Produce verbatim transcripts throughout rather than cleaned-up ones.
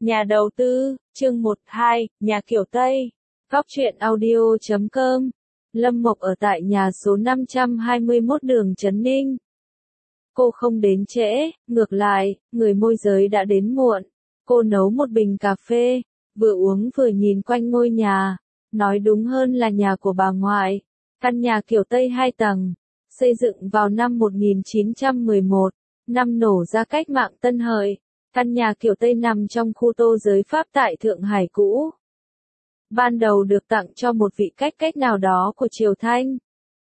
Nhà đầu tư, chương một hai, nhà kiểu Tây. Góc truyện audio chấm com. Lâm Mộc ở tại nhà số năm trăm hai mươi mốt đường Trấn Ninh. Cô không đến trễ, ngược lại, người môi giới đã đến muộn. Cô nấu một bình cà phê, vừa uống vừa nhìn quanh ngôi nhà. Nói đúng hơn là nhà của bà ngoại. Căn nhà kiểu Tây hai tầng, xây dựng vào năm một nghìn chín trăm mười một, năm nổ ra cách mạng Tân Hợi. Căn nhà kiểu Tây nằm trong khu tô giới Pháp tại Thượng Hải cũ. Ban đầu được tặng cho một vị cách cách nào đó của Triều Thanh.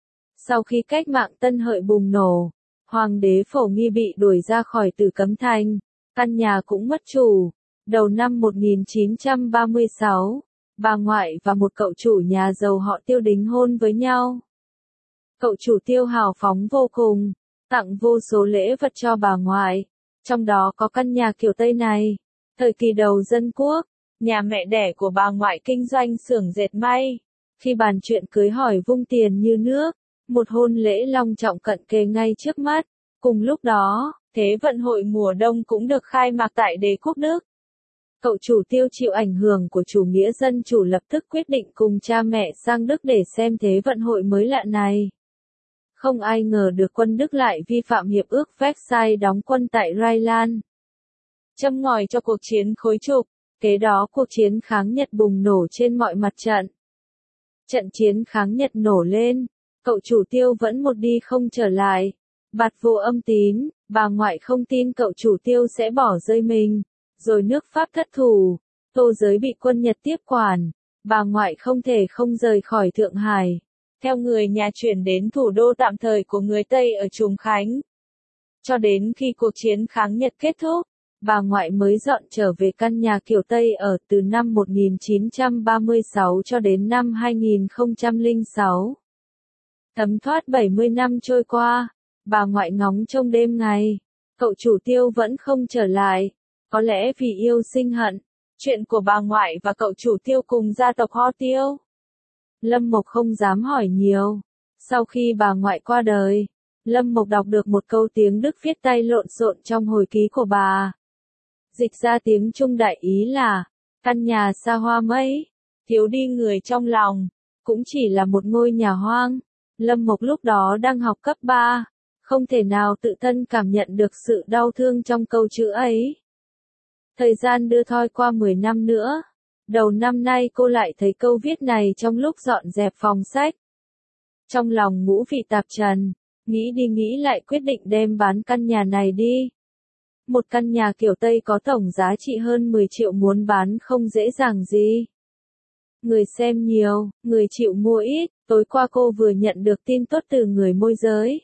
Sau khi cách mạng Tân Hợi bùng nổ, Hoàng đế Phổ Nghi bị đuổi ra khỏi Tử Cấm Thành, căn nhà cũng mất chủ. Đầu năm một nghìn chín trăm ba mươi sáu, bà ngoại và một cậu chủ nhà giàu họ Tiêu đính hôn với nhau. Cậu chủ Tiêu hào phóng vô cùng, tặng vô số lễ vật cho bà ngoại. Trong đó có căn nhà kiểu Tây này. Thời kỳ đầu dân quốc, nhà mẹ đẻ của bà ngoại kinh doanh xưởng dệt may. Khi bàn chuyện cưới hỏi vung tiền như nước, một hôn lễ long trọng cận kề ngay trước mắt. Cùng lúc đó, Thế vận hội mùa đông cũng được khai mạc tại Đế quốc Đức. Cậu chủ Tiêu chịu ảnh hưởng của chủ nghĩa dân chủ lập tức quyết định cùng cha mẹ sang Đức để xem Thế vận hội mới lạ này. Không ai ngờ được quân Đức lại vi phạm hiệp ước Versailles đóng quân tại Rhineland. Châm ngòi cho cuộc chiến khối trục, kế đó cuộc chiến kháng Nhật bùng nổ trên mọi mặt trận. Trận chiến kháng Nhật nổ lên, cậu chủ Tiêu vẫn một đi không trở lại. Bạt vô âm tín, bà ngoại không tin cậu chủ Tiêu sẽ bỏ rơi mình, rồi nước Pháp thất thủ, tô giới bị quân Nhật tiếp quản, bà ngoại không thể không rời khỏi Thượng Hải. Theo người nhà chuyển đến thủ đô tạm thời của người Tây ở Trùng Khánh. Cho đến khi cuộc chiến kháng Nhật kết thúc, bà ngoại mới dọn trở về căn nhà kiểu Tây ở từ năm một nghìn chín trăm ba mươi sáu cho đến năm hai nghìn không trăm lẻ sáu. Thấm thoát bảy mươi năm trôi qua, bà ngoại ngóng trông đêm ngày, cậu chủ Tiêu vẫn không trở lại, có lẽ vì yêu sinh hận. Chuyện của bà ngoại và cậu chủ Tiêu cùng gia tộc Ho Tiêu. Lâm Mộc không dám hỏi nhiều. Sau khi bà ngoại qua đời, Lâm Mộc đọc được một câu tiếng Đức viết tay lộn xộn trong hồi ký của bà. Dịch ra tiếng Trung đại ý là, căn nhà xa hoa mấy, thiếu đi người trong lòng, cũng chỉ là một ngôi nhà hoang. Lâm Mộc lúc đó đang học cấp ba, không thể nào tự thân cảm nhận được sự đau thương trong câu chữ ấy. Thời gian đưa thoi qua mười năm nữa. Đầu năm nay cô lại thấy câu viết này trong lúc dọn dẹp phòng sách. Trong lòng ngũ vị tạp trần, nghĩ đi nghĩ lại quyết định đem bán căn nhà này đi. Một căn nhà kiểu Tây có tổng giá trị hơn mười triệu muốn bán không dễ dàng gì. Người xem nhiều, người chịu mua ít, tối qua cô vừa nhận được tin tốt từ người môi giới.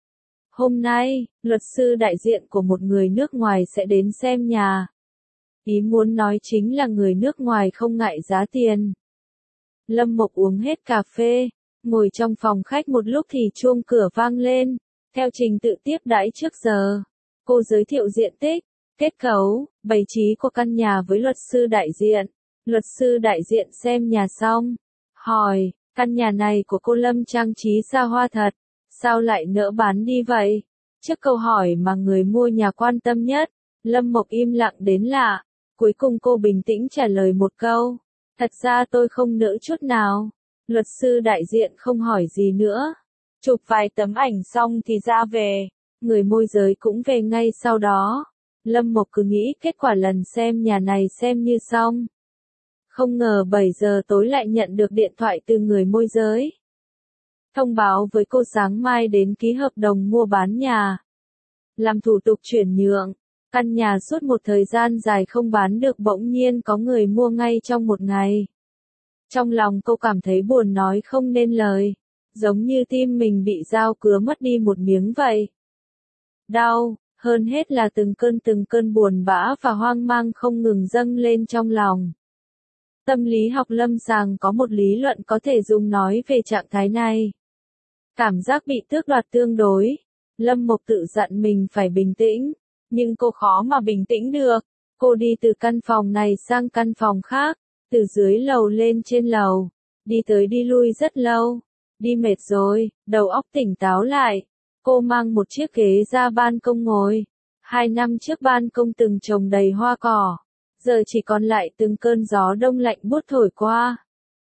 Hôm nay, luật sư đại diện của một người nước ngoài sẽ đến xem nhà. Ý muốn nói chính là người nước ngoài không ngại giá tiền. Lâm Mộc uống hết cà phê, ngồi trong phòng khách một lúc thì chuông cửa vang lên. Theo trình tự tiếp đãi trước giờ, cô giới thiệu diện tích, kết cấu, bày trí của căn nhà với luật sư đại diện. Luật sư đại diện xem nhà xong, hỏi, căn nhà này của cô Lâm trang trí xa hoa thật, sao lại nỡ bán đi vậy? Trước câu hỏi mà người mua nhà quan tâm nhất, Lâm Mộc im lặng đến lạ. Cuối cùng cô bình tĩnh trả lời một câu, thật ra tôi không nỡ chút nào. Luật sư đại diện không hỏi gì nữa. Chụp vài tấm ảnh xong thì ra về. Người môi giới cũng về ngay sau đó. Lâm Mộc cứ nghĩ kết quả lần xem nhà này xem như xong. Không ngờ bảy giờ tối lại nhận được điện thoại từ người môi giới. Thông báo với cô sáng mai đến ký hợp đồng mua bán nhà. Làm thủ tục chuyển nhượng. Căn nhà suốt một thời gian dài không bán được bỗng nhiên có người mua ngay trong một ngày. Trong lòng cô cảm thấy buồn nói không nên lời, giống như tim mình bị dao cứa mất đi một miếng vậy. Đau, hơn hết là từng cơn từng cơn buồn bã và hoang mang không ngừng dâng lên trong lòng. Tâm lý học lâm sàng có một lý luận có thể dùng nói về trạng thái này. Cảm giác bị tước đoạt tương đối. Lâm Mộc tự dặn mình phải bình tĩnh. Nhưng cô khó mà bình tĩnh được. Cô đi từ căn phòng này sang căn phòng khác, từ dưới lầu lên trên lầu, đi tới đi lui rất lâu. Đi mệt rồi, đầu óc tỉnh táo lại. Cô mang một chiếc ghế ra ban công ngồi. Hai năm trước ban công từng trồng đầy hoa cỏ. giờ chỉ còn lại từng cơn gió đông lạnh buốt thổi qua.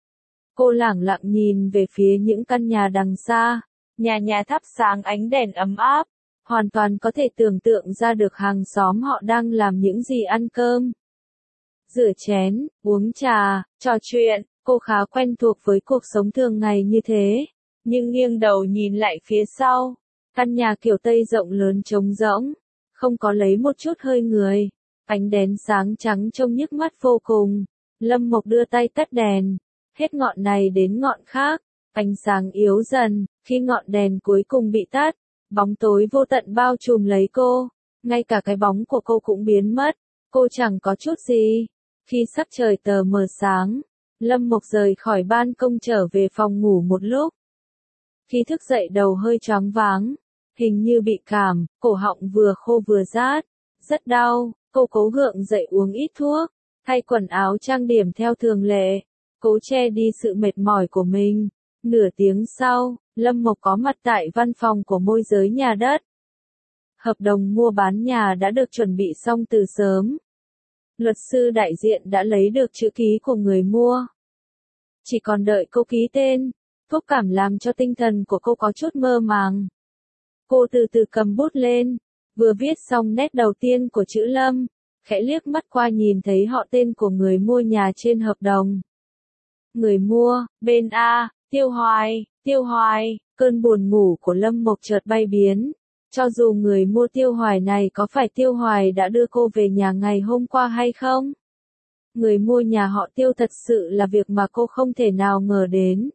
Cô lẳng lặng nhìn về phía những căn nhà đằng xa, nhà nhà thắp sáng ánh đèn ấm áp, hoàn toàn có thể tưởng tượng ra được hàng xóm họ đang làm những gì ăn cơm. Rửa chén, uống trà, trò chuyện, cô khá quen thuộc với cuộc sống thường ngày như thế, nhưng nghiêng đầu nhìn lại phía sau, căn nhà kiểu Tây rộng lớn trống rỗng, không có lấy một chút hơi người, ánh đèn sáng trắng trông nhức mắt vô cùng. Lâm Mộc đưa tay tắt đèn, hết ngọn này đến ngọn khác, ánh sáng yếu dần, khi ngọn đèn cuối cùng bị tắt, bóng tối vô tận bao trùm lấy cô, ngay cả cái bóng của cô cũng biến mất, cô chẳng có chút gì. Khi sắc trời tờ mờ sáng, Lâm Mộc rời khỏi ban công trở về phòng ngủ một lúc. Khi thức dậy đầu hơi choáng váng, hình như bị cảm, cổ họng vừa khô vừa rát, rất đau, cô cố gượng dậy uống ít thuốc, thay quần áo trang điểm theo thường lệ, cố che đi sự mệt mỏi của mình. Nửa tiếng sau, Lâm Mộc có mặt tại văn phòng của môi giới nhà đất. Hợp đồng mua bán nhà đã được chuẩn bị xong từ sớm. Luật sư đại diện đã lấy được chữ ký của người mua. Chỉ còn đợi cô ký tên, thuốc cảm làm cho tinh thần của cô có chút mơ màng. Cô từ từ cầm bút lên, vừa viết xong nét đầu tiên của chữ Lâm, khẽ liếc mắt qua nhìn thấy họ tên của người mua nhà trên hợp đồng. Người mua, bên A, Tiêu Hoài, Tiêu Hoài, cơn buồn ngủ của Lâm Mộc chợt bay biến. Cho dù người mua Tiêu Hoài này có phải Tiêu Hoài đã đưa cô về nhà ngày hôm qua hay không? Người mua nhà họ Tiêu thật sự là việc mà cô không thể nào ngờ đến.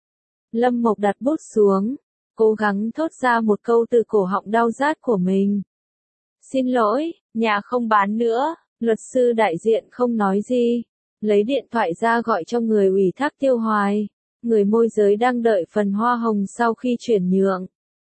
Lâm Mộc đặt bút xuống, cố gắng thốt ra một câu từ cổ họng đau rát của mình. Xin lỗi, nhà không bán nữa. Luật sư đại diện không nói gì, lấy điện thoại ra gọi cho người ủy thác Tiêu Hoài. Người môi giới đang đợi phần hoa hồng sau khi chuyển nhượng.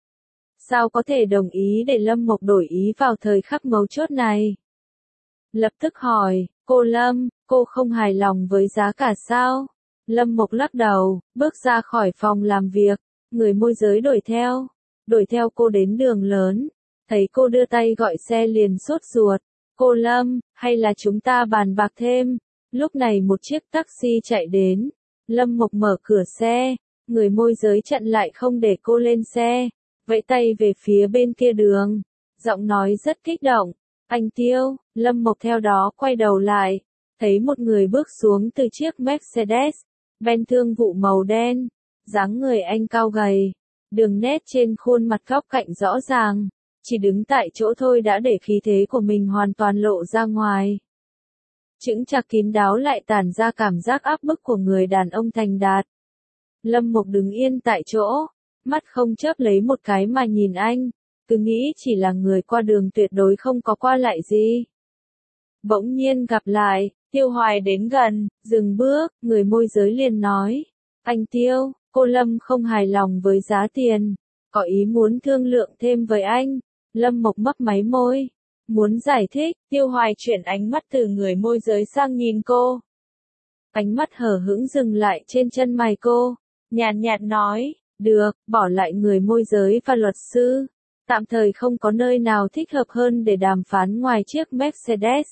Sao có thể đồng ý để Lâm Mộc đổi ý vào thời khắc mấu chốt này? Lập tức hỏi, cô Lâm, cô không hài lòng với giá cả sao? Lâm Mộc lắc đầu, bước ra khỏi phòng làm việc, người môi giới đuổi theo, đuổi theo cô đến đường lớn, thấy cô đưa tay gọi xe liền sốt ruột, cô Lâm, hay là chúng ta bàn bạc thêm? Lúc này một chiếc taxi chạy đến, Lâm Mộc mở cửa xe, người môi giới chặn lại không để cô lên xe, vẫy tay về phía bên kia đường, giọng nói rất kích động, anh Tiêu. Lâm Mộc theo đó quay đầu lại, thấy một người bước xuống từ chiếc Mercedes Benz thương vụ màu đen, dáng người anh cao gầy, đường nét trên khuôn mặt góc cạnh rõ ràng, chỉ đứng tại chỗ thôi đã để khí thế của mình hoàn toàn lộ ra ngoài. Chững chạc kín đáo lại tản ra cảm giác áp bức của người đàn ông thành đạt. Lâm Mộc đứng yên tại chỗ, mắt không chớp lấy một cái mà nhìn anh, cứ nghĩ chỉ là người qua đường tuyệt đối không có qua lại gì. Bỗng nhiên gặp lại, Tiêu Hoài đến gần, dừng bước, người môi giới liền nói, anh Tiêu, cô Lâm không hài lòng với giá tiền, có ý muốn thương lượng thêm với anh. Lâm Mộc mấp máy môi, muốn giải thích. Tiêu Hoài chuyển ánh mắt từ người môi giới sang nhìn cô. Ánh mắt hờ hững dừng lại trên chân mày cô, nhàn nhạt nói, được, bỏ lại người môi giới và luật sư. Tạm thời không có nơi nào thích hợp hơn để đàm phán ngoài chiếc Mercedes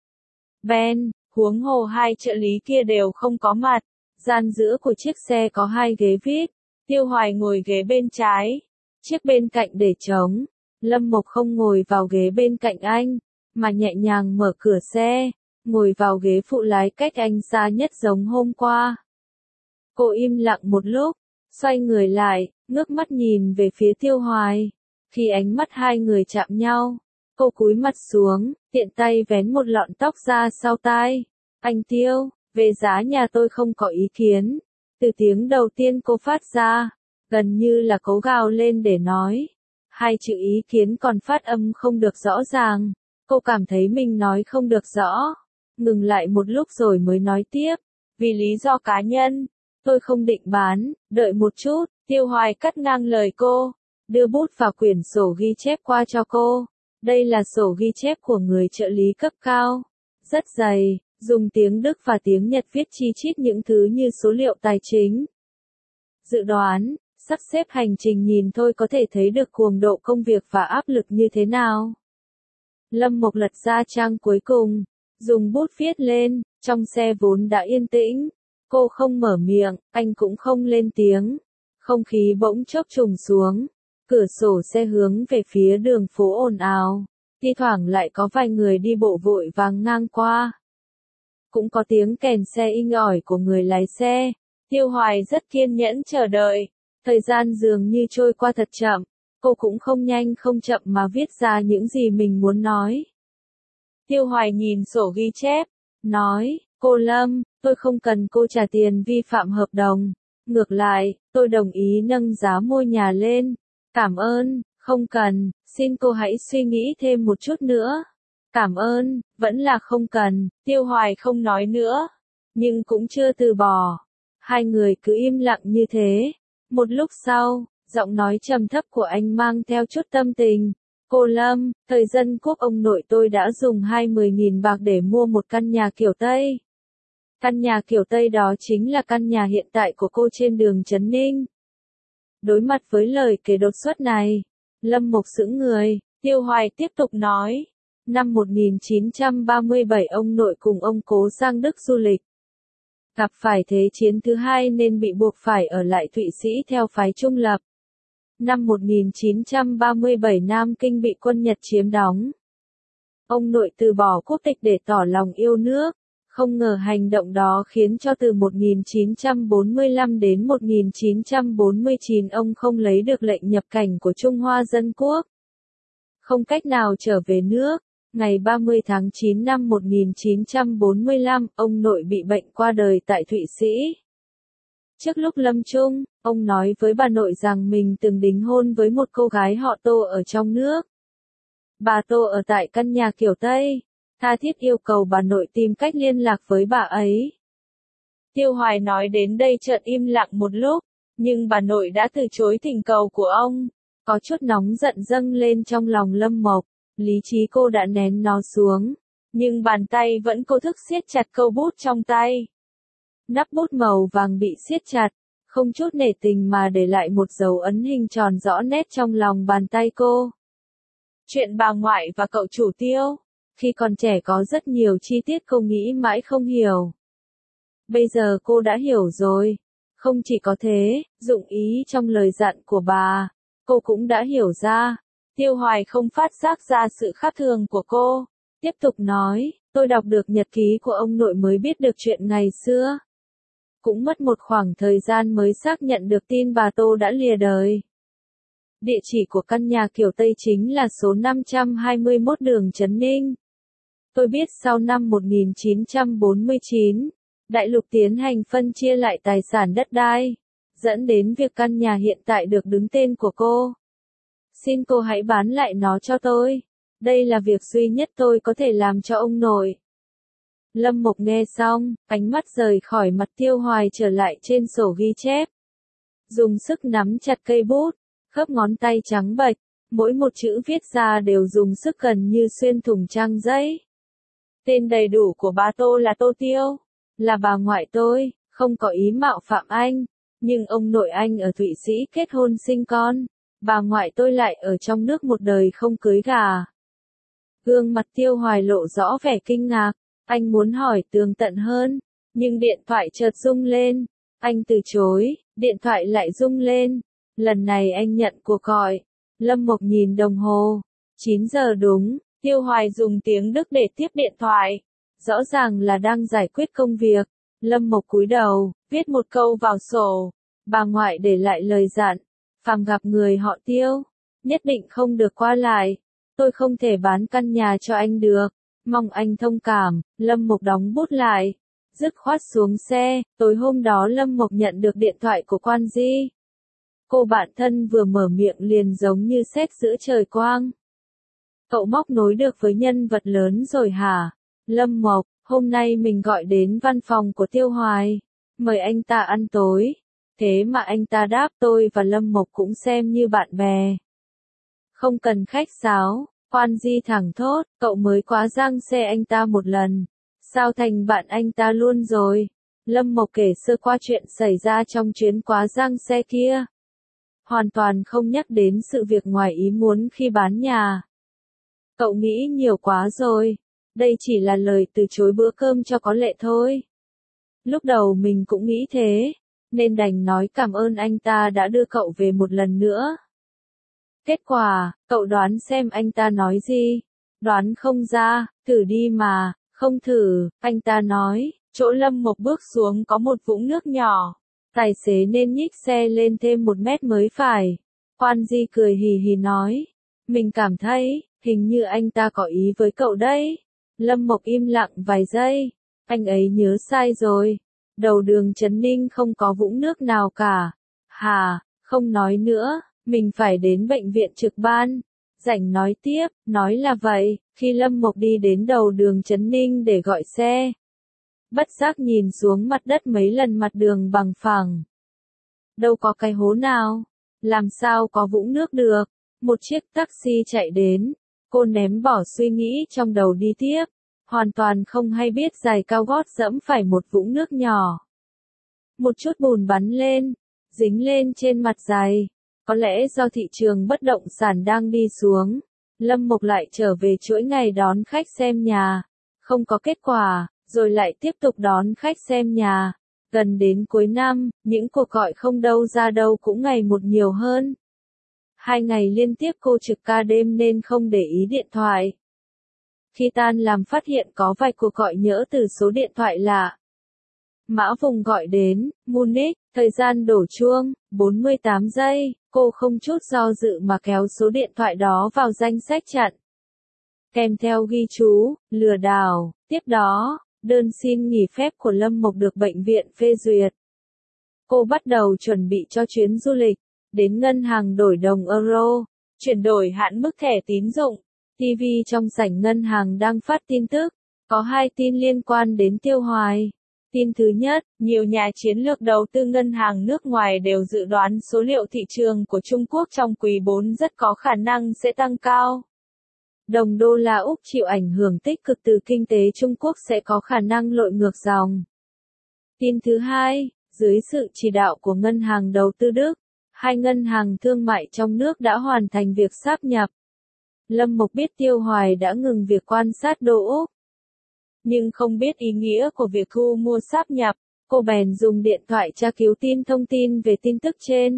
Benz, huống hồ hai trợ lý kia đều không có mặt. Gian giữa của chiếc xe có hai ghế vip, Tiêu Hoài ngồi ghế bên trái, chiếc bên cạnh để trống. Lâm Mộc không ngồi vào ghế bên cạnh anh, mà nhẹ nhàng mở cửa xe, ngồi vào ghế phụ lái cách anh xa nhất giống hôm qua. Cô im lặng một lúc, xoay người lại, ngước mắt nhìn về phía Tiêu Hoài. Khi ánh mắt hai người chạm nhau, cô cúi mặt xuống, tiện tay vén một lọn tóc ra sau tai. Anh Tiêu, về giá nhà tôi không có ý kiến. Từ tiếng đầu tiên cô phát ra, gần như là cố gào lên để nói. Hai chữ ý kiến còn phát âm không được rõ ràng, cô cảm thấy mình nói không được rõ. Ngừng lại một lúc rồi mới nói tiếp, vì lý do cá nhân, tôi không định bán, đợi một chút. Tiêu Hoài cắt ngang lời cô, đưa bút và quyển sổ ghi chép qua cho cô. Đây là sổ ghi chép của người trợ lý cấp cao, rất dày, dùng tiếng Đức và tiếng Nhật viết chi chít những thứ như số liệu tài chính, dự đoán, sắp xếp hành trình, nhìn thôi có thể thấy được cuồng độ công việc và áp lực như thế nào. Lâm Mộc lật ra trang cuối cùng, dùng bút viết lên, trong xe vốn đã yên tĩnh. Cô không mở miệng, anh cũng không lên tiếng. Không khí bỗng chốc trùng xuống. Cửa sổ xe hướng về phía đường phố ồn ào. Thi thoảng lại có vài người đi bộ vội vàng ngang qua. Cũng có tiếng kèn xe inh ỏi của người lái xe. Tiêu Hoài rất kiên nhẫn chờ đợi. Thời gian dường như trôi qua thật chậm. Cô cũng không nhanh không chậm mà viết ra những gì mình muốn nói. Tiêu Hoài nhìn sổ ghi chép, nói, cô Lâm, tôi không cần cô trả tiền vi phạm hợp đồng. Ngược lại, tôi đồng ý nâng giá mua nhà lên. Cảm ơn, không cần, xin cô hãy suy nghĩ thêm một chút nữa. Cảm ơn, vẫn là không cần, Tiêu Hoài không nói nữa. Nhưng cũng chưa từ bỏ. Hai người cứ im lặng như thế. Một lúc sau, giọng nói trầm thấp của anh mang theo chút tâm tình. Cô Lâm, thời dân quốc ông nội tôi đã dùng hai mươi nghìn bạc để mua một căn nhà kiểu Tây. Căn nhà kiểu Tây đó chính là căn nhà hiện tại của cô trên đường Trấn Ninh. Đối mặt với lời kể đột xuất này, Lâm Mộc sững người, Tiêu Hoài tiếp tục nói. Năm một nghìn chín trăm ba mươi bảy ông nội cùng ông cố sang Đức du lịch. Gặp phải thế chiến thứ hai nên bị buộc phải ở lại Thụy Sĩ theo phái trung lập. Năm một nghìn chín trăm ba mươi bảy Nam Kinh bị quân Nhật chiếm đóng. Ông nội từ bỏ quốc tịch để tỏ lòng yêu nước. Không ngờ hành động đó khiến cho từ một nghìn chín trăm bốn mươi lăm đến một nghìn chín trăm bốn mươi chín ông không lấy được lệnh nhập cảnh của Trung Hoa Dân Quốc. Không cách nào trở về nước. Ngày ba mươi tháng chín năm một nghìn chín trăm bốn mươi lăm, ông nội bị bệnh qua đời tại Thụy Sĩ. Trước lúc lâm chung, ông nói với bà nội rằng mình từng đính hôn với một cô gái họ Tô ở trong nước. Bà Tô ở tại căn nhà kiểu Tây, tha thiết yêu cầu bà nội tìm cách liên lạc với bà ấy. Tiêu Hoài nói đến đây chợt im lặng một lúc, nhưng bà nội đã từ chối thỉnh cầu của ông. Có chút nóng giận dâng lên trong lòng Lâm Mộc, lý trí cô đã nén nó xuống, nhưng bàn tay vẫn cố thức siết chặt câu bút trong tay. Nắp bút màu vàng bị siết chặt, không chút nể tình mà để lại một dấu ấn hình tròn rõ nét trong lòng bàn tay cô. Chuyện bà ngoại và cậu chủ Tiêu, khi còn trẻ có rất nhiều chi tiết cô nghĩ mãi không hiểu. Bây giờ cô đã hiểu rồi. Không chỉ có thế, dụng ý trong lời dặn của bà, cô cũng đã hiểu ra. Tiêu Hoài không phát giác ra sự khác thường của cô. Tiếp tục nói, tôi đọc được nhật ký của ông nội mới biết được chuyện ngày xưa. Cũng mất một khoảng thời gian mới xác nhận được tin bà Tô đã lìa đời. Địa chỉ của căn nhà kiểu Tây chính là số năm trăm hai mươi mốt đường Trấn Ninh. Tôi biết sau năm một nghìn chín trăm bốn mươi chín, Đại lục tiến hành phân chia lại tài sản đất đai, dẫn đến việc căn nhà hiện tại được đứng tên của cô. Xin cô hãy bán lại nó cho tôi. Đây là việc duy nhất tôi có thể làm cho ông nội. Lâm Mộc nghe xong, ánh mắt rời khỏi mặt Tiêu Hoài trở lại trên sổ ghi chép. Dùng sức nắm chặt cây bút, khớp ngón tay trắng bệch, mỗi một chữ viết ra đều dùng sức gần như xuyên thủng trang giấy. Tên đầy đủ của bà Tô là Tô Tiêu, là bà ngoại tôi, không có ý mạo phạm anh, nhưng ông nội anh ở Thụy Sĩ kết hôn sinh con, bà ngoại tôi lại ở trong nước một đời không cưới gà. Gương mặt Tiêu Hoài lộ rõ vẻ kinh ngạc, anh muốn hỏi tường tận hơn, nhưng điện thoại chợt rung lên, anh từ chối, điện thoại lại rung lên, lần này anh nhận cuộc gọi. Lâm Mộc nhìn đồng hồ, chín giờ đúng. Tiêu Hoài dùng tiếng Đức để tiếp điện thoại. Rõ ràng là đang giải quyết công việc. Lâm Mộc cúi đầu, viết một câu vào sổ. Bà ngoại để lại lời dặn. Phàm gặp người họ Tiêu, nhất định không được qua lại. Tôi không thể bán căn nhà cho anh được. Mong anh thông cảm. Lâm Mộc đóng bút lại. Dứt khoát xuống xe. Tối hôm đó Lâm Mộc nhận được điện thoại của Quan Di. Cô bạn thân vừa mở miệng liền giống như sét giữa trời quang. Cậu móc nối được với nhân vật lớn rồi hả? Lâm Mộc, hôm nay mình gọi đến văn phòng của Tiêu Hoài. Mời anh ta ăn tối. Thế mà anh ta đáp tôi và Lâm Mộc cũng xem như bạn bè. Không cần khách sáo, Quan Di thẳng thốt, cậu mới quá giang xe anh ta một lần. Sao thành bạn anh ta luôn rồi? Lâm Mộc kể sơ qua chuyện xảy ra trong chuyến quá giang xe kia. Hoàn toàn không nhắc đến sự việc ngoài ý muốn khi bán nhà. Cậu nghĩ nhiều quá rồi. Đây chỉ là lời từ chối bữa cơm cho có lệ thôi. Lúc đầu mình cũng nghĩ thế, nên đành nói cảm ơn anh ta đã đưa cậu về một lần nữa. Kết quả, cậu đoán xem anh ta nói gì? Đoán không ra, thử đi mà, không thử, anh ta nói, chỗ Lâm Mộc bước xuống có một vũng nước nhỏ. Tài xế nên nhích xe lên thêm một mét mới phải. Quan Di cười hì hì nói, mình cảm thấy, hình như anh ta có ý với cậu đấy. Lâm Mộc im lặng vài giây, anh ấy nhớ sai rồi. Đầu đường Trấn Ninh không có vũng nước nào cả. Hà, không nói nữa, mình phải đến bệnh viện trực ban. Rảnh nói tiếp, nói là vậy, khi Lâm Mộc đi đến đầu đường Trấn Ninh để gọi xe. Bất giác nhìn xuống mặt đất mấy lần, mặt đường bằng phẳng. Đâu có cái hố nào, làm sao có vũng nước được. Một chiếc taxi chạy đến, cô ném bỏ suy nghĩ trong đầu đi tiếp, hoàn toàn không hay biết giày cao gót dẫm phải một vũng nước nhỏ. Một chút bùn bắn lên, dính lên trên mặt giày. Có lẽ do thị trường bất động sản đang đi xuống, Lâm Mộc lại trở về chuỗi ngày đón khách xem nhà. Không có kết quả, rồi lại tiếp tục đón khách xem nhà. Gần đến cuối năm, những cuộc gọi không đâu ra đâu cũng ngày một nhiều hơn. Hai ngày liên tiếp cô trực ca đêm nên không để ý điện thoại. Khi tan làm phát hiện có vài cuộc gọi nhỡ từ số điện thoại lạ. Mã Vùng gọi đến, Munich, thời gian đổ chuông, bốn mươi tám giây, cô không chút do dự mà kéo số điện thoại đó vào danh sách chặn. Kèm theo ghi chú, lừa đảo, tiếp đó, đơn xin nghỉ phép của Lâm Mộc được bệnh viện phê duyệt. Cô bắt đầu chuẩn bị cho chuyến du lịch, đến ngân hàng đổi đồng euro, chuyển đổi hạn mức thẻ tín dụng. ti vi trong sảnh ngân hàng đang phát tin tức, có hai tin liên quan đến Tiêu Hoài. Tin thứ nhất, nhiều nhà chiến lược đầu tư ngân hàng nước ngoài đều dự đoán số liệu thị trường của Trung Quốc trong quý bốn rất có khả năng sẽ tăng cao. Đồng đô la Úc chịu ảnh hưởng tích cực từ kinh tế Trung Quốc sẽ có khả năng lội ngược dòng. Tin thứ hai, dưới sự chỉ đạo của Ngân hàng Đầu tư Đức, hai ngân hàng thương mại trong nước đã hoàn thành việc sáp nhập. Lâm Mộc biết Tiêu Hoài đã ngừng việc quan sát đô Úc, nhưng không biết ý nghĩa của việc thu mua sáp nhập, cô bèn dùng điện thoại tra cứu tin thông tin về tin tức trên.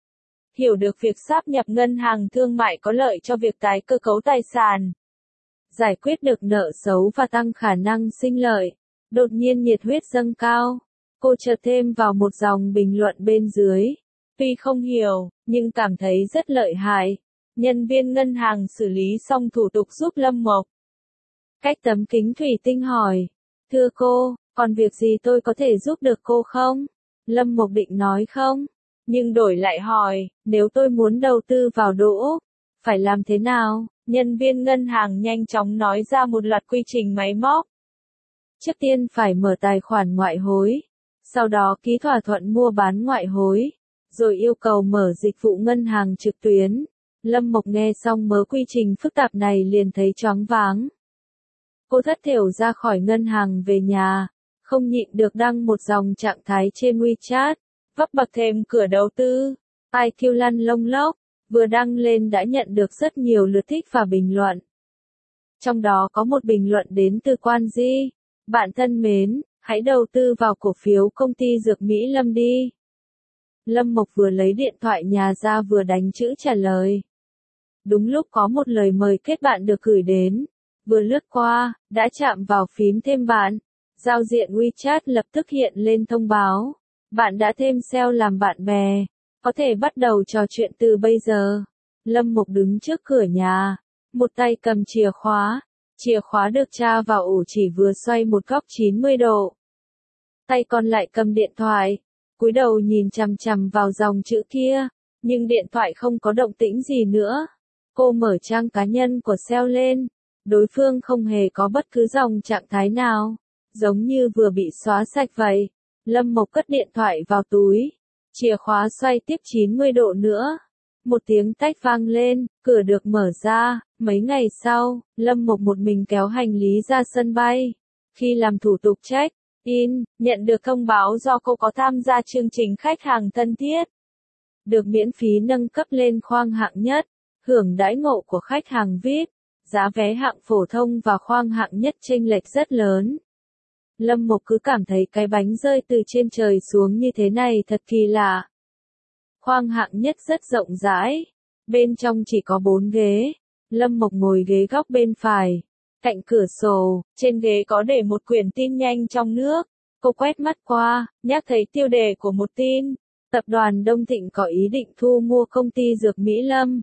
Hiểu được việc sáp nhập ngân hàng thương mại có lợi cho việc tái cơ cấu tài sản, giải quyết được nợ xấu và tăng khả năng sinh lợi. Đột nhiên nhiệt huyết dâng cao, cô chợt thêm vào một dòng bình luận bên dưới. Tuy không hiểu, nhưng cảm thấy rất lợi hại. Nhân viên ngân hàng xử lý xong thủ tục giúp Lâm Mộc. Cách tấm kính thủy tinh hỏi, thưa cô, còn việc gì tôi có thể giúp được cô không? Lâm Mộc định nói không, nhưng đổi lại hỏi, nếu tôi muốn đầu tư vào đô Úc, phải làm thế nào? Nhân viên ngân hàng nhanh chóng nói ra một loạt quy trình máy móc. Trước tiên phải mở tài khoản ngoại hối, sau đó ký thỏa thuận mua bán ngoại hối, rồi yêu cầu mở dịch vụ ngân hàng trực tuyến. Lâm Mộc nghe xong mớ quy trình phức tạp này liền thấy choáng váng. Cô thất thểu ra khỏi ngân hàng về nhà, không nhịn được đăng một dòng trạng thái trên WeChat, vấp bậc thêm cửa đầu tư, i kiu lăn lông lốc, vừa đăng lên đã nhận được rất nhiều lượt thích và bình luận. Trong đó có một bình luận đến từ Quan Di, bạn thân mến, hãy đầu tư vào cổ phiếu công ty dược Mỹ Lâm đi. Lâm Mộc vừa lấy điện thoại nhà ra vừa đánh chữ trả lời. Đúng lúc có một lời mời kết bạn được gửi đến. Vừa lướt qua, đã chạm vào phím thêm bạn. Giao diện WeChat lập tức hiện lên thông báo. Bạn đã thêm sale làm bạn bè. Có thể bắt đầu trò chuyện từ bây giờ. Lâm Mộc đứng trước cửa nhà. Một tay cầm chìa khóa. Chìa khóa được tra vào ổ chỉ vừa xoay một góc chín mươi độ. Tay còn lại cầm điện thoại. Cúi đầu nhìn chằm chằm vào dòng chữ kia. Nhưng điện thoại không có động tĩnh gì nữa. Cô mở trang cá nhân của sale lên. Đối phương không hề có bất cứ dòng trạng thái nào, giống như vừa bị xóa sạch vậy. Lâm Mộc cất điện thoại vào túi, chìa khóa xoay tiếp chín mươi độ nữa. Một tiếng tách vang lên, cửa được mở ra. Mấy ngày sau, Lâm Mộc một mình kéo hành lý ra sân bay. Khi làm thủ tục check-in, nhận được thông báo do cô có tham gia chương trình khách hàng thân thiết. Được miễn phí nâng cấp lên khoang hạng nhất, hưởng đãi ngộ của khách hàng vi ai pi. giá vé hạng phổ thông và khoang hạng nhất chênh lệch rất lớn. Lâm Mộc cứ cảm thấy cái bánh rơi từ trên trời xuống như thế này thật kỳ lạ. Khoang hạng nhất rất rộng rãi, bên trong chỉ có bốn ghế. Lâm Mộc ngồi ghế góc bên phải, cạnh cửa sổ, trên ghế có để một quyển tin nhanh trong nước. Cô quét mắt qua, nhắc thấy tiêu đề của một tin. Tập đoàn Đông Thịnh có ý định thu mua công ty dược Mỹ Lâm.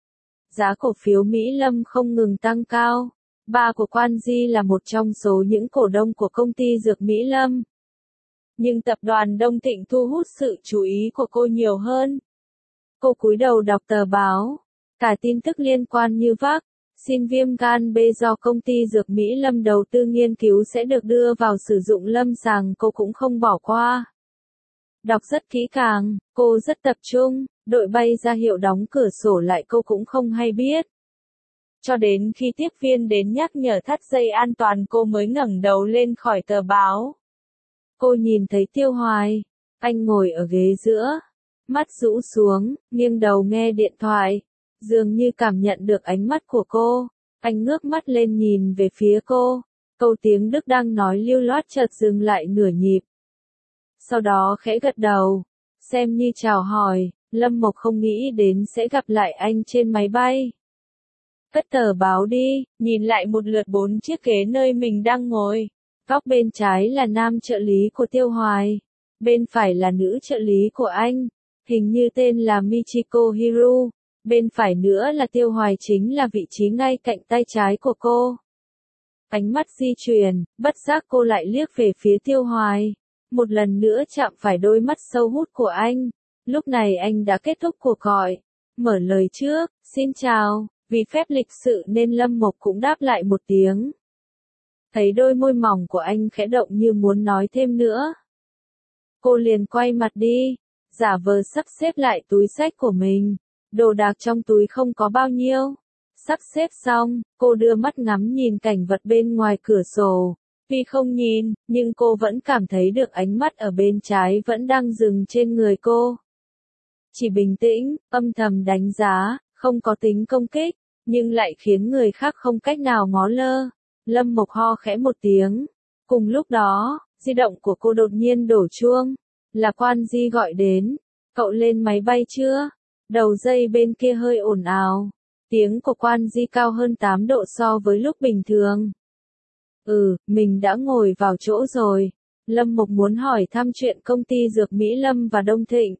Giá cổ phiếu Mỹ Lâm không ngừng tăng cao. Ba của Quan Di là một trong số những cổ đông của công ty dược Mỹ Lâm. Nhưng tập đoàn Đông Thịnh thu hút sự chú ý của cô nhiều hơn. Cô cúi đầu đọc tờ báo. Cả tin tức liên quan như vác, xin viêm gan B do công ty dược Mỹ Lâm đầu tư nghiên cứu sẽ được đưa vào sử dụng lâm sàng cô cũng không bỏ qua. Đọc rất kỹ càng, cô rất tập trung, đội bay ra hiệu đóng cửa sổ lại cô cũng không hay biết. Cho đến khi tiếp viên đến nhắc nhở thắt dây an toàn cô mới ngẩng đầu lên khỏi tờ báo. Cô nhìn thấy Tiêu Hoài, anh ngồi ở ghế giữa, mắt rũ xuống, nghiêng đầu nghe điện thoại, dường như cảm nhận được ánh mắt của cô, anh ngước mắt lên nhìn về phía cô, câu tiếng Đức đang nói lưu loát chợt dừng lại nửa nhịp. Sau đó khẽ gật đầu, xem như chào hỏi, Lâm Mộc không nghĩ đến sẽ gặp lại anh trên máy bay. Cất tờ báo đi, nhìn lại một lượt bốn chiếc ghế nơi mình đang ngồi. Góc bên trái là nam trợ lý của Tiêu Hoài, bên phải là nữ trợ lý của anh, hình như tên là Michiko Hiru, bên phải nữa là Tiêu Hoài chính là vị trí ngay cạnh tay trái của cô. Ánh mắt di chuyển, bất giác cô lại liếc về phía Tiêu Hoài, một lần nữa chạm phải đôi mắt sâu hút của anh. Lúc này anh đã kết thúc cuộc gọi, mở lời trước, xin chào, vì phép lịch sự nên Lâm Mộc cũng đáp lại một tiếng. Thấy đôi môi mỏng của anh khẽ động như muốn nói thêm nữa. Cô liền quay mặt đi, giả vờ sắp xếp lại túi xách của mình, đồ đạc trong túi không có bao nhiêu. Sắp xếp xong, cô đưa mắt ngắm nhìn cảnh vật bên ngoài cửa sổ. Tuy không nhìn, nhưng cô vẫn cảm thấy được ánh mắt ở bên trái vẫn đang dừng trên người cô. Chỉ bình tĩnh, âm thầm đánh giá, không có tính công kích, nhưng lại khiến người khác không cách nào ngó lơ. Lâm Mộc ho khẽ một tiếng. Cùng lúc đó, di động của cô đột nhiên đổ chuông. Là Quan Di gọi đến. Cậu lên máy bay chưa? Đầu dây bên kia hơi ồn ào. Tiếng của Quan Di cao hơn tám độ so với lúc bình thường. Ừ, mình đã ngồi vào chỗ rồi. Lâm Mộc muốn hỏi thăm chuyện công ty dược Mỹ Lâm và Đông Thịnh.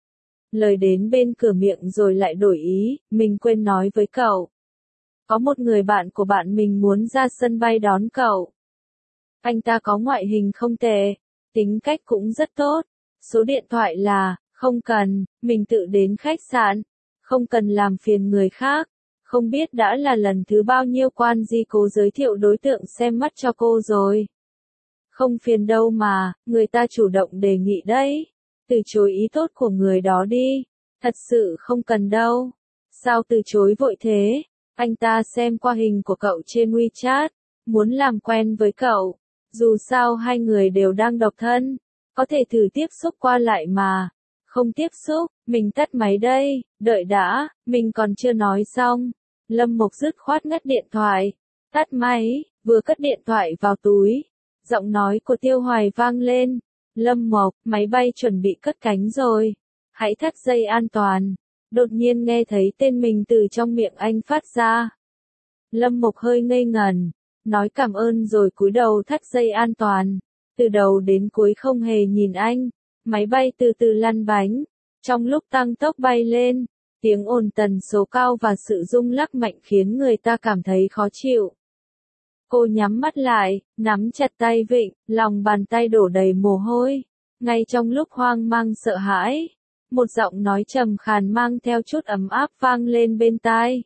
Lời đến bên cửa miệng rồi lại đổi ý, mình quên nói với cậu. Có một người bạn của bạn mình muốn ra sân bay đón cậu. Anh ta có ngoại hình không tệ, tính cách cũng rất tốt. Số điện thoại là, không cần, mình tự đến khách sạn, không cần làm phiền người khác. Không biết đã là lần thứ bao nhiêu Quan Di cố giới thiệu đối tượng xem mắt cho cô rồi. Không phiền đâu mà, người ta chủ động đề nghị đấy. Từ chối ý tốt của người đó đi. Thật sự không cần đâu. Sao từ chối vội thế? Anh ta xem qua hình của cậu trên WeChat, muốn làm quen với cậu. Dù sao hai người đều đang độc thân, có thể thử tiếp xúc qua lại mà. Không tiếp xúc, mình tắt máy đây, đợi đã, mình còn chưa nói xong. Lâm Mộc dứt khoát ngắt điện thoại, tắt máy, vừa cất điện thoại vào túi. Giọng nói của Tiêu Hoài vang lên. Lâm Mộc, máy bay chuẩn bị cất cánh rồi. Hãy thắt dây an toàn. Đột nhiên nghe thấy tên mình từ trong miệng anh phát ra. Lâm Mộc hơi ngây ngẩn, nói cảm ơn rồi cúi đầu thắt dây an toàn. Từ đầu đến cuối không hề nhìn anh. Máy bay từ từ lăn bánh. Trong lúc tăng tốc bay lên, tiếng ồn tần số cao và sự rung lắc mạnh khiến người ta cảm thấy khó chịu. Cô nhắm mắt lại, nắm chặt tay vịn, lòng bàn tay đổ đầy mồ hôi. Ngay trong lúc hoang mang sợ hãi, một giọng nói trầm khàn mang theo chút ấm áp vang lên bên tai.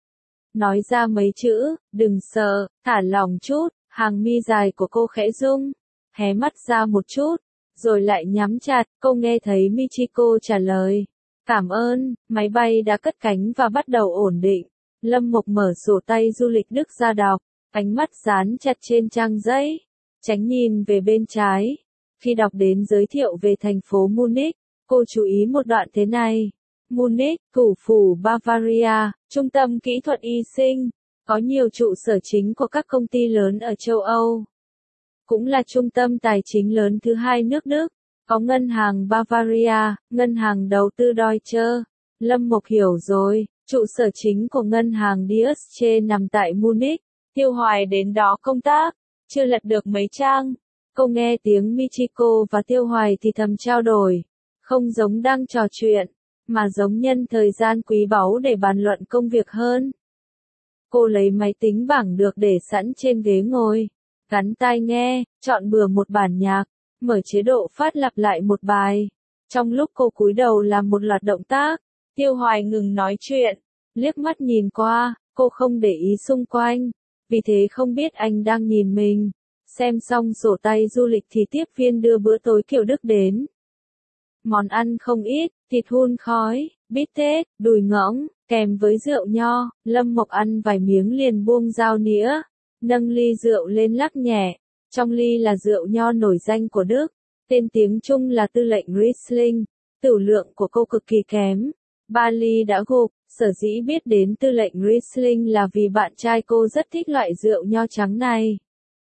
Nói ra mấy chữ, đừng sợ, thả lòng chút, hàng mi dài của cô khẽ rung, hé mắt ra một chút, rồi lại nhắm chặt. Cô nghe thấy Michiko trả lời. Cảm ơn, máy bay đã cất cánh và bắt đầu ổn định. Lâm Mộc mở sổ tay du lịch Đức ra đọc, ánh mắt dán chặt trên trang giấy, tránh nhìn về bên trái. Khi đọc đến giới thiệu về thành phố Munich, cô chú ý một đoạn thế này. Munich, thủ phủ Bavaria, trung tâm kỹ thuật y sinh, có nhiều trụ sở chính của các công ty lớn ở châu Âu. Cũng là trung tâm tài chính lớn thứ hai nước Đức, có ngân hàng Bavaria, ngân hàng đầu tư Deutsche. Lâm Mộc hiểu rồi, trụ sở chính của ngân hàng Deutsche nằm tại Munich. Tiêu Hoài đến đó công tác, chưa lật được mấy trang. Cô nghe tiếng Michiko và Tiêu Hoài thì thầm trao đổi, không giống đang trò chuyện, mà giống nhân thời gian quý báu để bàn luận công việc hơn. Cô lấy máy tính bảng được để sẵn trên ghế ngồi, gắn tai nghe, chọn bừa một bản nhạc, mở chế độ phát lặp lại một bài. Trong lúc cô cúi đầu làm một loạt động tác, Tiêu Hoài ngừng nói chuyện, liếc mắt nhìn qua, cô không để ý xung quanh, vì thế không biết anh đang nhìn mình. Xem xong sổ tay du lịch thì tiếp viên đưa bữa tối kiểu Đức đến. Món ăn không ít, thịt hun khói, bít tết, đùi ngỗng, kèm với rượu nho. Lâm Mộc ăn vài miếng liền buông dao nĩa, nâng ly rượu lên lắc nhẹ. Trong ly là rượu nho nổi danh của Đức, tên tiếng Trung là Tư lệnh Riesling. Tửu lượng của cô cực kỳ kém, ba ly đã gục. Sở dĩ biết đến Tư lệnh Riesling là vì bạn trai cô rất thích loại rượu nho trắng này.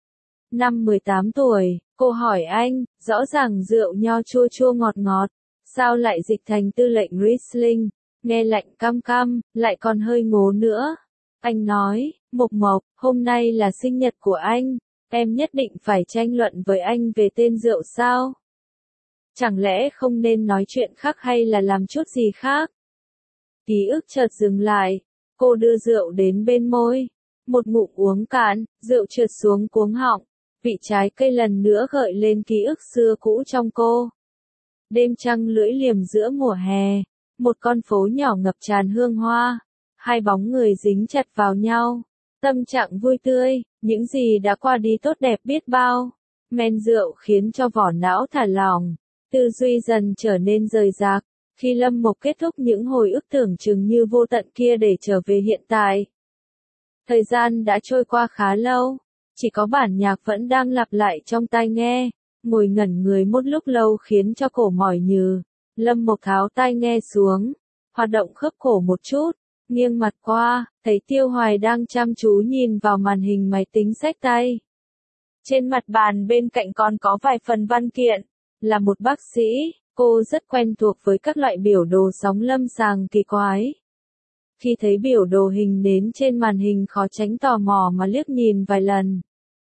Năm mười tám tuổi, cô hỏi anh, rõ ràng rượu nho chua chua ngọt ngọt, sao lại dịch thành Tư lệnh Riesling, nghe lạnh cam cam, lại còn hơi ngố nữa. Anh nói, Mộc Mộc, hôm nay là sinh nhật của anh, em nhất định phải tranh luận với anh về tên rượu sao? Chẳng lẽ không nên nói chuyện khác hay là làm chút gì khác? Ký ức chợt dừng lại, cô đưa rượu đến bên môi, một ngụm uống cạn, rượu trượt xuống cuống họng, vị trái cây lần nữa gợi lên ký ức xưa cũ trong cô. Đêm trăng lưỡi liềm giữa mùa hè, một con phố nhỏ ngập tràn hương hoa, hai bóng người dính chặt vào nhau, tâm trạng vui tươi, những gì đã qua đi tốt đẹp biết bao. Men rượu khiến cho vỏ não thả lỏng, tư duy dần trở nên rời rạc. Khi Lâm Mộc kết thúc những hồi ức tưởng chừng như vô tận kia để trở về hiện tại. Thời gian đã trôi qua khá lâu, chỉ có bản nhạc vẫn đang lặp lại trong tai nghe, ngồi ngẩn người một lúc lâu khiến cho cổ mỏi nhừ. Lâm Mộc tháo tai nghe xuống, hoạt động khớp cổ một chút, nghiêng mặt qua, thấy Tiêu Hoài đang chăm chú nhìn vào màn hình máy tính xách tay. Trên mặt bàn bên cạnh còn có vài phần văn kiện, là một bác sĩ. Cô rất quen thuộc với các loại biểu đồ sóng lâm sàng kỳ quái. Khi thấy biểu đồ hình nến trên màn hình khó tránh tò mò mà liếc nhìn vài lần.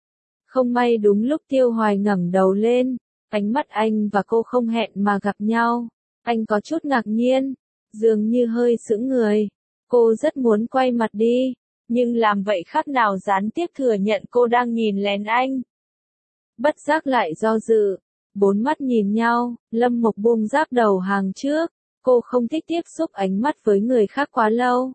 Không may đúng lúc Tiêu Hoài ngẩng đầu lên, ánh mắt anh và cô không hẹn mà gặp nhau. Anh có chút ngạc nhiên, dường như hơi sững người. Cô rất muốn quay mặt đi, nhưng làm vậy khác nào gián tiếp thừa nhận cô đang nhìn lén anh. Bất giác lại do dự. Bốn mắt nhìn nhau, Lâm Mộc buông giáp đầu hàng trước, cô không thích tiếp xúc ánh mắt với người khác quá lâu.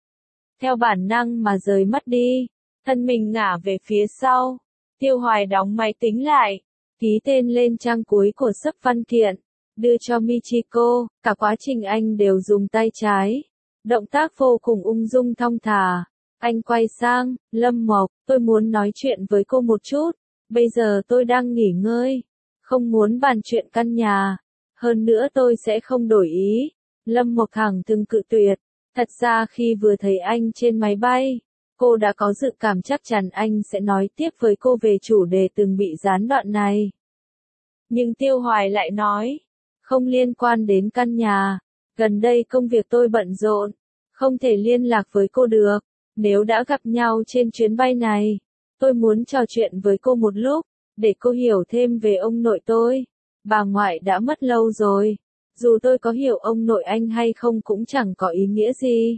Theo bản năng mà rời mắt đi, thân mình ngả về phía sau, Tiêu Hoài đóng máy tính lại, ký tên lên trang cuối của sấp văn kiện, đưa cho Michiko, cả quá trình anh đều dùng tay trái. Động tác vô cùng ung dung thong thả. Anh quay sang, Lâm Mộc, tôi muốn nói chuyện với cô một chút, bây giờ tôi đang nghỉ ngơi. Không muốn bàn chuyện căn nhà, hơn nữa tôi sẽ không đổi ý. Lâm Mộc thẳng thừng cự tuyệt, thật ra khi vừa thấy anh trên máy bay, cô đã có dự cảm chắc chắn anh sẽ nói tiếp với cô về chủ đề từng bị gián đoạn này. Nhưng Tiêu Hoài lại nói, không liên quan đến căn nhà, gần đây công việc tôi bận rộn, không thể liên lạc với cô được. Nếu đã gặp nhau trên chuyến bay này, tôi muốn trò chuyện với cô một lúc, để cô hiểu thêm về ông nội tôi. Bà ngoại đã mất lâu rồi, dù tôi có hiểu ông nội anh hay không cũng chẳng có ý nghĩa gì.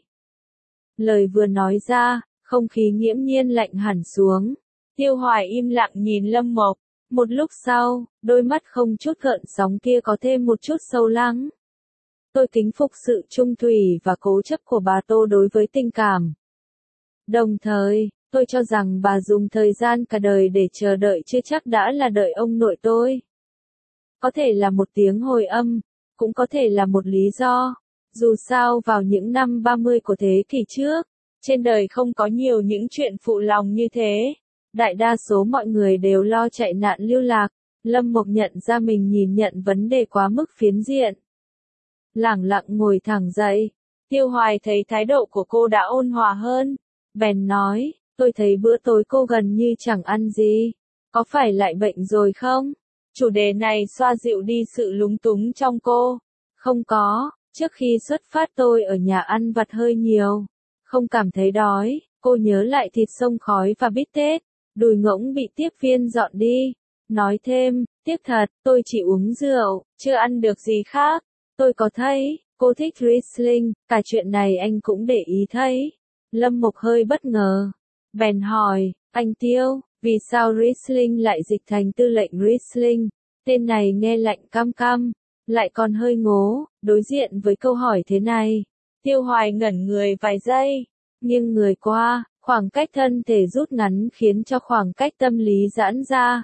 Lời vừa nói ra, không khí nghiễm nhiên lạnh hẳn xuống. Tiêu Hoài im lặng nhìn Lâm Mộc, một lúc sau, đôi mắt không chút gợn sóng kia có thêm một chút sâu lắng. Tôi kính phục sự trung thủy và cố chấp của bà Tô đối với tình cảm. Đồng thời, tôi cho rằng bà dùng thời gian cả đời để chờ đợi chưa chắc đã là đợi ông nội tôi. Có thể là một tiếng hồi âm, cũng có thể là một lý do. Dù sao vào những năm ba mươi của thế kỷ trước, trên đời không có nhiều những chuyện phụ lòng như thế. Đại đa số mọi người đều lo chạy nạn lưu lạc. Lâm Mộc nhận ra mình nhìn nhận vấn đề quá mức phiến diện. Lẳng lặng ngồi thẳng dậy. Tiêu Hoài thấy thái độ của cô đã ôn hòa hơn. bèn nói, tôi thấy bữa tối cô gần như chẳng ăn gì, có phải lại bệnh rồi không? Chủ đề này xoa dịu đi sự lúng túng trong cô. Không có, trước khi xuất phát tôi ở nhà ăn vặt hơi nhiều, không cảm thấy đói. Cô nhớ lại thịt xông khói và bít tết, đùi ngỗng bị tiếp viên dọn đi. Nói thêm, tiếc thật, tôi chỉ uống rượu, chưa ăn được gì khác. Tôi có thấy, cô thích Riesling, cả chuyện này anh cũng để ý thấy. Lâm Mộc hơi bất ngờ. Bèn hỏi, anh Tiêu, vì sao Riesling lại dịch thành tư lệnh Riesling? Tên này nghe lạnh cam cam, lại còn hơi ngố, đối diện với câu hỏi thế này. Tiêu Hoài ngẩn người vài giây, nghiêng người qua, khoảng cách thân thể rút ngắn khiến cho khoảng cách tâm lý giãn ra.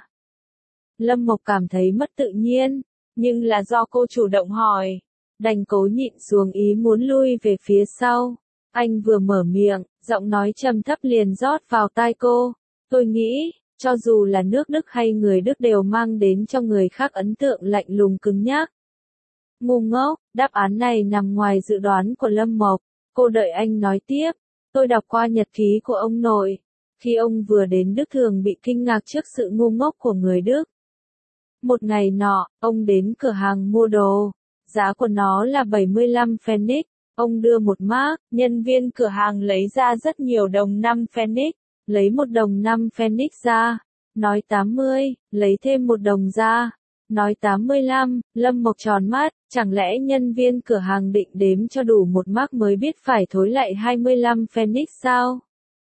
Lâm Mộc cảm thấy mất tự nhiên, nhưng là do cô chủ động hỏi, đành cố nhịn xuống ý muốn lui về phía sau. Anh vừa mở miệng, giọng nói trầm thấp liền rót vào tai cô. Tôi nghĩ, cho dù là nước Đức hay người Đức đều mang đến cho người khác ấn tượng lạnh lùng cứng nhắc. Ngu ngốc, đáp án này nằm ngoài dự đoán của Lâm Mộc. Cô đợi anh nói tiếp. Tôi đọc qua nhật ký của ông nội. Khi ông vừa đến Đức thường bị kinh ngạc trước sự ngu ngốc của người Đức. Một ngày nọ, ông đến cửa hàng mua đồ. Giá của nó là bảy mươi lăm pfennig. Ông đưa một mác, nhân viên cửa hàng lấy ra rất nhiều đồng năm pfennig. Lấy một đồng năm pfennig ra. Nói tám mươi, lấy thêm một đồng ra. Nói tám mươi lăm, Lâm Mộc tròn mắt, chẳng lẽ nhân viên cửa hàng định đếm cho đủ một mác mới biết phải thối lại hai mươi lăm pfennig sao?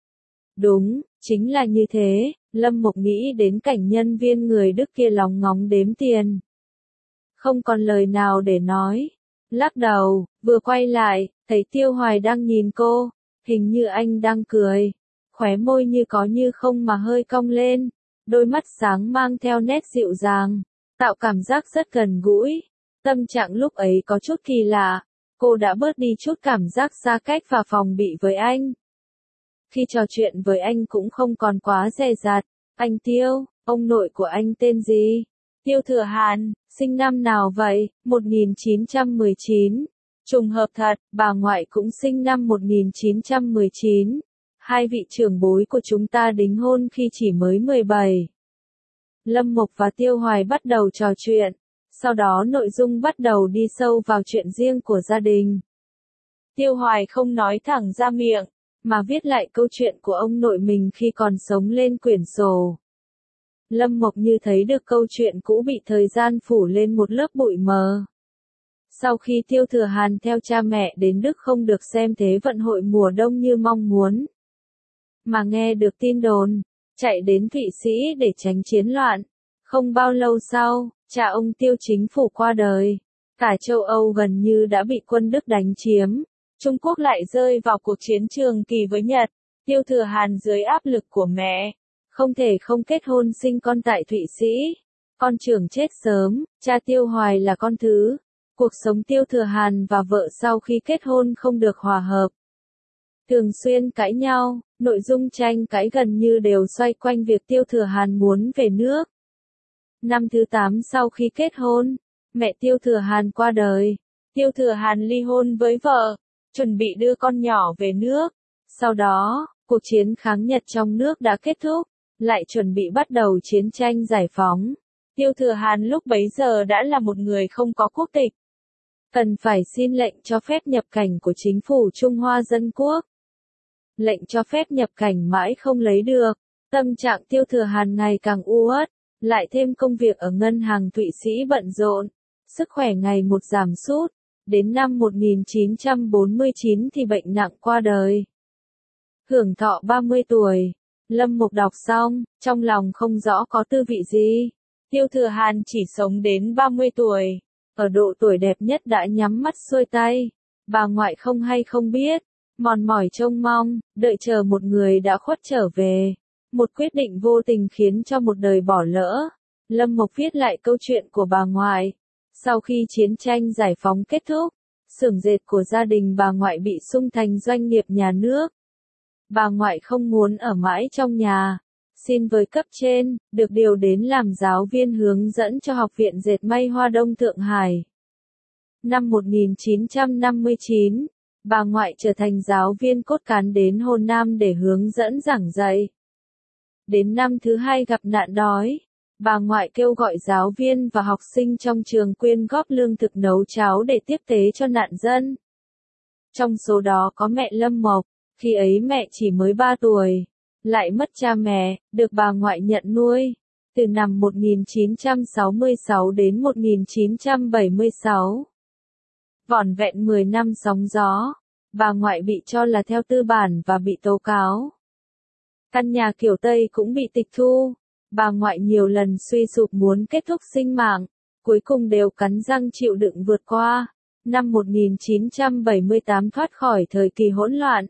Đúng, chính là như thế, Lâm Mộc nghĩ đến cảnh nhân viên người Đức kia lóng ngóng đếm tiền. Không còn lời nào để nói. Lắc đầu, vừa quay lại, thấy Tiêu Hoài đang nhìn cô, hình như anh đang cười. Khóe môi như có như không mà hơi cong lên, đôi mắt sáng mang theo nét dịu dàng, tạo cảm giác rất gần gũi. Tâm trạng lúc ấy có chút kỳ lạ, cô đã bớt đi chút cảm giác xa cách và phòng bị với anh. Khi trò chuyện với anh cũng không còn quá dè dặt. Anh Tiêu, ông nội của anh tên gì? Tiêu Thừa Hàn, sinh năm nào vậy? một nghìn chín trăm mười chín. Trùng hợp thật, bà ngoại cũng sinh năm một nghìn chín trăm mười chín. Hai vị trưởng bối của chúng ta đính hôn khi chỉ mới mười bảy. Lâm Mộc và Tiêu Hoài bắt đầu trò chuyện. Sau đó nội dung bắt đầu đi sâu vào chuyện riêng của gia đình. Tiêu Hoài không nói thẳng ra miệng, mà viết lại câu chuyện của ông nội mình khi còn sống lên quyển sổ. Lâm Mộc như thấy được câu chuyện cũ bị thời gian phủ lên một lớp bụi mờ. Sau khi Tiêu Thừa Hàn theo cha mẹ đến Đức không được xem Thế vận hội mùa đông như mong muốn, mà nghe được tin đồn, chạy đến Thụy Sĩ để tránh chiến loạn. Không bao lâu sau, cha ông Tiêu chính phủ qua đời. Cả châu Âu gần như đã bị quân Đức đánh chiếm. Trung Quốc lại rơi vào cuộc chiến trường kỳ với Nhật. Tiêu Thừa Hàn dưới áp lực của mẹ, không thể không kết hôn sinh con tại Thụy Sĩ. Con trưởng chết sớm, cha Tiêu Hoài là con thứ. Cuộc sống Tiêu Thừa Hàn và vợ sau khi kết hôn không được hòa hợp. Thường xuyên cãi nhau, nội dung tranh cãi gần như đều xoay quanh việc Tiêu Thừa Hàn muốn về nước. Năm thứ tám sau khi kết hôn, mẹ Tiêu Thừa Hàn qua đời. Tiêu Thừa Hàn ly hôn với vợ, chuẩn bị đưa con nhỏ về nước. Sau đó, cuộc chiến kháng Nhật trong nước đã kết thúc, lại chuẩn bị bắt đầu chiến tranh giải phóng. Tiêu Thừa Hàn lúc bấy giờ đã là một người không có quốc tịch. Cần phải xin lệnh cho phép nhập cảnh của chính phủ Trung Hoa Dân Quốc. Lệnh cho phép nhập cảnh mãi không lấy được. Tâm trạng Tiêu Thừa Hàn ngày càng u uất, lại thêm công việc ở ngân hàng Thụy Sĩ bận rộn. Sức khỏe ngày một giảm sút. Đến năm một nghìn chín trăm bốn mươi chín thì bệnh nặng qua đời. Hưởng thọ ba mươi tuổi. Lâm Mộc đọc xong, trong lòng không rõ có tư vị gì. Tiêu Thừa Hàn chỉ sống đến ba mươi tuổi. Ở độ tuổi đẹp nhất đã nhắm mắt xuôi tay. Bà ngoại không hay không biết. Mòn mỏi trông mong, đợi chờ một người đã khuất trở về. Một quyết định vô tình khiến cho một đời bỏ lỡ. Lâm Mộc viết lại câu chuyện của bà ngoại. Sau khi chiến tranh giải phóng kết thúc, xưởng dệt của gia đình bà ngoại bị xung thành doanh nghiệp nhà nước. Bà ngoại không muốn ở mãi trong nhà, xin với cấp trên, được điều đến làm giáo viên hướng dẫn cho Học viện Dệt may Hoa Đông Thượng Hải. Năm một nghìn chín trăm năm mươi chín, Bà ngoại trở thành giáo viên cốt cán đến Hồ Nam để hướng dẫn giảng dạy. Đến năm thứ hai gặp nạn đói, bà ngoại kêu gọi giáo viên và học sinh trong trường quyên góp lương thực nấu cháo để tiếp tế cho nạn dân. Trong số đó có mẹ Lâm Mộc, khi ấy mẹ chỉ mới ba tuổi, lại mất cha mẹ, được bà ngoại nhận nuôi. Từ năm một nghìn chín trăm sáu mươi sáu đến một nghìn chín trăm bảy mươi sáu. Vỏn vẹn mười năm sóng gió, bà ngoại bị cho là theo tư bản và bị tố cáo. Căn nhà kiểu Tây cũng bị tịch thu, bà ngoại nhiều lần suy sụp muốn kết thúc sinh mạng, cuối cùng đều cắn răng chịu đựng vượt qua. Năm một nghìn chín trăm bảy mươi tám thoát khỏi thời kỳ hỗn loạn.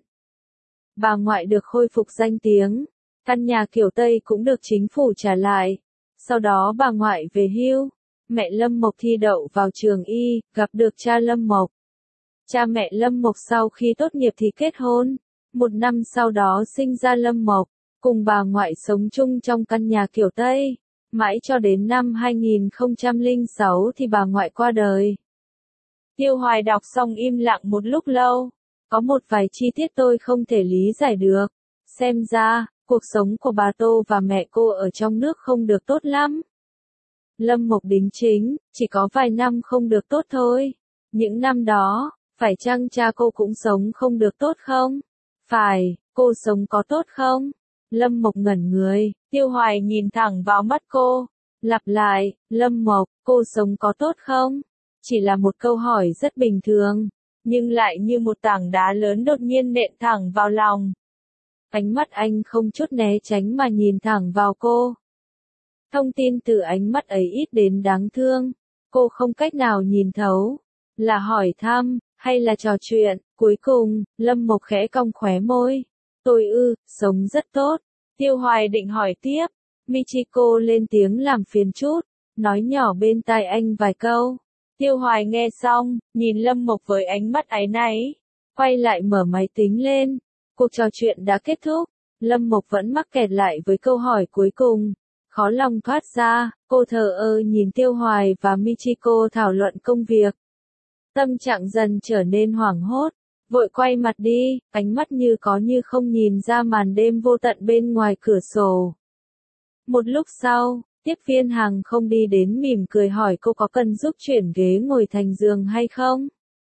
Bà ngoại được khôi phục danh tiếng, căn nhà kiểu Tây cũng được chính phủ trả lại. Sau đó bà ngoại về hưu, mẹ Lâm Mộc thi đậu vào trường y, gặp được cha Lâm Mộc. Cha mẹ Lâm Mộc sau khi tốt nghiệp thì kết hôn, một năm sau đó sinh ra Lâm Mộc, cùng bà ngoại sống chung trong căn nhà kiểu Tây, mãi cho đến năm hai nghìn không trăm lẻ sáu thì bà ngoại qua đời. Tiêu Hoài đọc xong im lặng một lúc lâu, có một vài chi tiết tôi không thể lý giải được, xem ra, cuộc sống của bà Tô và mẹ cô ở trong nước không được tốt lắm. Lâm Mộc đính chính, chỉ có vài năm không được tốt thôi. Những năm đó, phải chăng cha cô cũng sống không được tốt không? Phải, cô sống có tốt không? Lâm Mộc ngẩn người, Tiêu Hoài nhìn thẳng vào mắt cô, lặp lại, Lâm Mộc, cô sống có tốt không? Chỉ là một câu hỏi rất bình thường, nhưng lại như một tảng đá lớn đột nhiên nện thẳng vào lòng. Ánh mắt anh không chút né tránh mà nhìn thẳng vào cô. Thông tin từ ánh mắt ấy ít đến đáng thương, cô không cách nào nhìn thấu, là hỏi thăm, hay là trò chuyện. Cuối cùng, Lâm Mộc khẽ cong khóe môi. Tôi ư, sống rất tốt. Tiêu Hoài định hỏi tiếp, Michiko lên tiếng làm phiền chút, nói nhỏ bên tai anh vài câu. Tiêu Hoài nghe xong, nhìn Lâm Mộc với ánh mắt áy náy, quay lại mở máy tính lên. Cuộc trò chuyện đã kết thúc, Lâm Mộc vẫn mắc kẹt lại với câu hỏi cuối cùng. Khó lòng thoát ra, cô thờ ơ nhìn Tiêu Hoài và Michiko thảo luận công việc. Tâm trạng dần trở nên hoảng hốt, vội quay mặt đi, ánh mắt như có như không nhìn ra màn đêm vô tận bên ngoài cửa sổ. Một lúc sau, tiếp viên hàng không đi đến mỉm cười hỏi cô có cần giúp chuyển ghế ngồi thành giường hay không?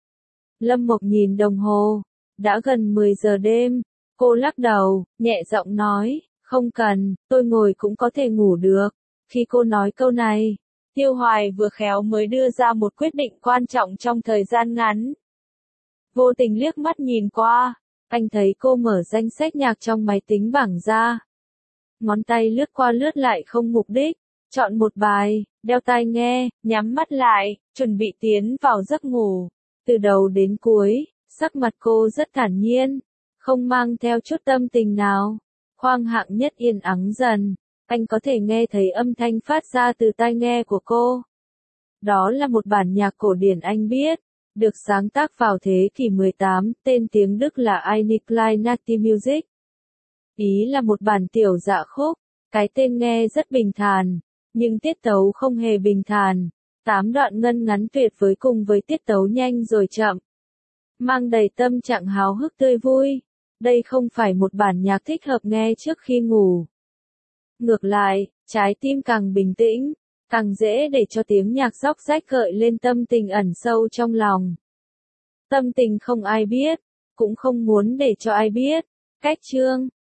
Lâm Mộc nhìn đồng hồ, đã gần mười giờ đêm, cô lắc đầu, nhẹ giọng nói, không cần, tôi ngồi cũng có thể ngủ được. Khi cô nói câu này, Tiêu Hoài vừa khéo mới đưa ra một quyết định quan trọng trong thời gian ngắn. Vô tình liếc mắt nhìn qua, anh thấy cô mở danh sách nhạc trong máy tính bảng ra. Ngón tay lướt qua lướt lại không mục đích, chọn một bài, đeo tai nghe, nhắm mắt lại, chuẩn bị tiến vào giấc ngủ. Từ đầu đến cuối, sắc mặt cô rất thản nhiên, không mang theo chút tâm tình nào. Khoang hạng nhất yên ắng dần, anh có thể nghe thấy âm thanh phát ra từ tai nghe của cô. Đó là một bản nhạc cổ điển anh biết, được sáng tác vào thế kỷ mười tám, tên tiếng Đức là Eine kleine Musik. Ý là một bản tiểu dạ khúc, cái tên nghe rất bình thản, nhưng tiết tấu không hề bình thản. Tám đoạn ngân ngắn tuyệt với cùng với tiết tấu nhanh rồi chậm, mang đầy tâm trạng háo hức tươi vui. Đây không phải một bản nhạc thích hợp nghe trước khi ngủ. Ngược lại, trái tim càng bình tĩnh, càng dễ để cho tiếng nhạc róc rách gợi lên tâm tình ẩn sâu trong lòng. Tâm tình không ai biết, cũng không muốn để cho ai biết. Cách chương